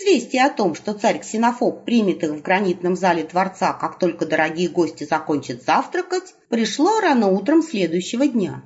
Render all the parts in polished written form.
Известие о том, что царь Ксенофоб примет их в гранитном зале дворца, как только дорогие гости закончат завтракать, пришло рано утром следующего дня.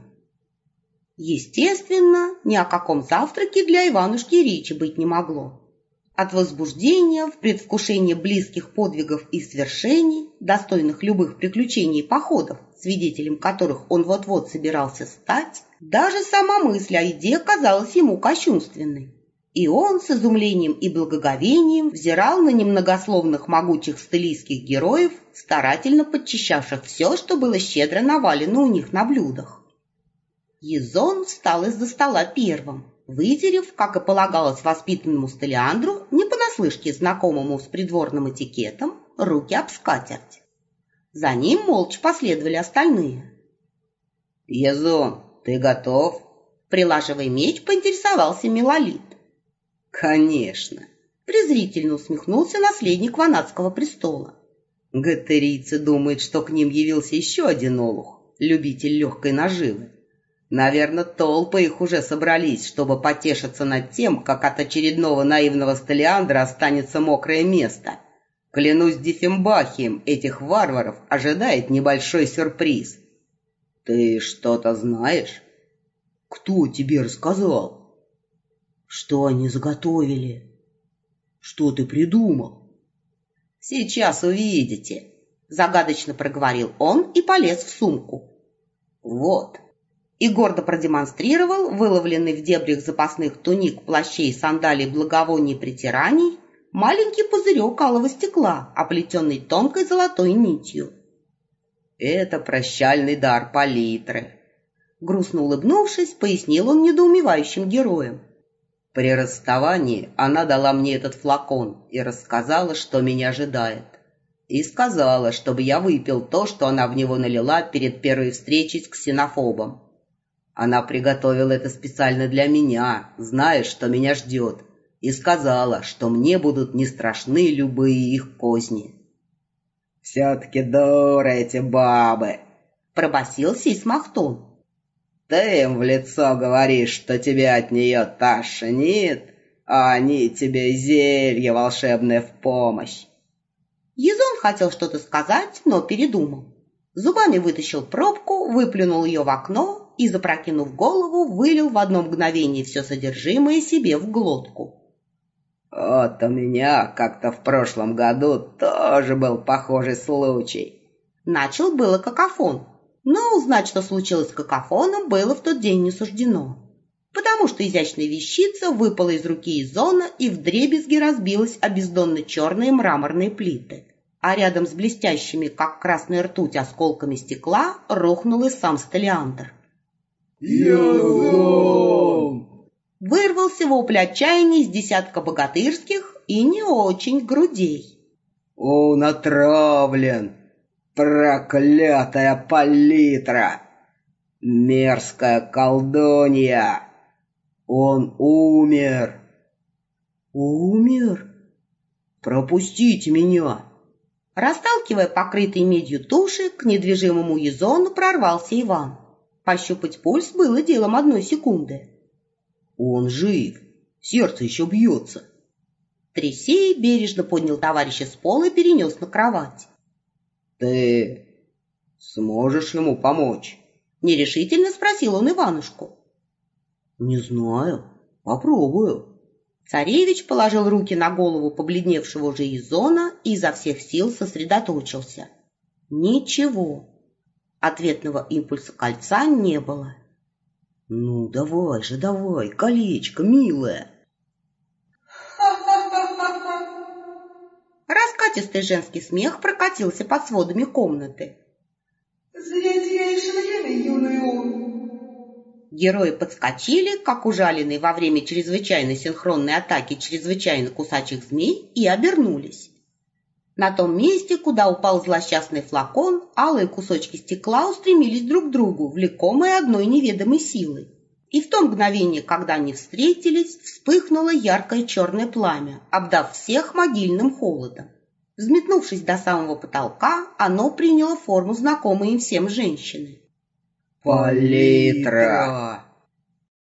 Естественно, ни о каком завтраке для Иванушки речи быть не могло. От возбуждения, в предвкушении близких подвигов и свершений, достойных любых приключений и походов, свидетелем которых он вот-вот собирался стать, даже сама мысль о еде казалась ему кощунственной. И он с изумлением и благоговением взирал на немногословных могучих стелийских героев, старательно подчищавших все, что было щедро навалено у них на блюдах. Язон встал из-за стола первым, вытерев, как и полагалось воспитанному стелиандру, не понаслышке знакомому с придворным этикетом, руки об скатерть. За ним молча последовали остальные. «Язон, ты готов?» Прилаживая меч, поинтересовался Милолит. «Конечно!» — презрительно усмехнулся наследник Ванадского престола. «Гаттерийцы думают, что к ним явился еще один олух, любитель легкой наживы. Наверное, толпы их уже собрались, чтобы потешиться над тем, как от очередного наивного стелиандра останется мокрое место. Клянусь Диффенбахием, этих варваров ожидает небольшой сюрприз. Ты что-то знаешь?» «Кто тебе рассказал?» «Что они заготовили? Что ты придумал?» «Сейчас увидите», — загадочно проговорил он и полез в сумку. «Вот». И гордо продемонстрировал выловленный в дебрях запасных туник, плащей, сандалий, благовоний и притираний маленький пузырек алого стекла, оплетенный тонкой золотой нитью. «Это прощальный дар палитры», — грустно улыбнувшись, пояснил он недоумевающим героям. «При расставании она дала мне этот флакон и рассказала, что меня ожидает. И сказала, чтобы я выпил то, что она в него налила перед первой встречей с Ксенофобом. Она приготовила это специально для меня, зная, что меня ждет, и сказала, что мне будут не страшны любые их козни». «Все-таки дуры эти бабы!» — пробасил Сейсмахтон. «Ты им в лицо говоришь, что тебя от нее тошнит, а они тебе зелье волшебное в помощь». Язон хотел что-то сказать, но передумал. Зубами вытащил пробку, выплюнул ее в окно и, запрокинув голову, вылил в одно мгновение все содержимое себе в глотку. «Вот у меня как-то в прошлом году тоже был похожий случай». Начал было какофон, но узнать, что случилось с какофоном, было в тот день не суждено, потому что изящная вещица выпала из руки Язона и вдребезги разбилась о бездонно черные мраморные плиты, а рядом с блестящими, как красная ртуть, осколками стекла рухнул и сам Стелиандр. «Язон!» Вырвался вопль отчаяния из десятка богатырских и не очень грудей. «Он отравлен! Проклятая палитра! Мерзкая колдунья! Он умер!» «Умер? Пропустите меня!» Расталкивая покрытые медью туши, к недвижимому Язону прорвался Иван. Пощупать пульс было делом одной секунды. «Он жив, сердце еще бьется». Тресей бережно поднял товарища с пола и перенес на кровать. «Ты сможешь ему помочь?» — нерешительно спросил он Иванушку. «Не знаю, попробую». Царевич положил руки на голову побледневшего уже Язона и изо всех сил сосредоточился. Ничего. Ответного импульса кольца не было. «Ну, давай же, давай, колечко, милая!» Раскатистый женский смех прокатился под сводами комнаты. «Зря теряешь время, юный он!» Герои подскочили, как ужаленные во время чрезвычайно синхронной атаки чрезвычайно кусачих змей, и обернулись. На том месте, куда упал злосчастный флакон, алые кусочки стекла устремились друг к другу, влекомые одной неведомой силой. И в то мгновение, когда они встретились, вспыхнуло яркое черное пламя, обдав всех могильным холодом. Взметнувшись до самого потолка, оно приняло форму знакомой им всем женщины. «Палитра!»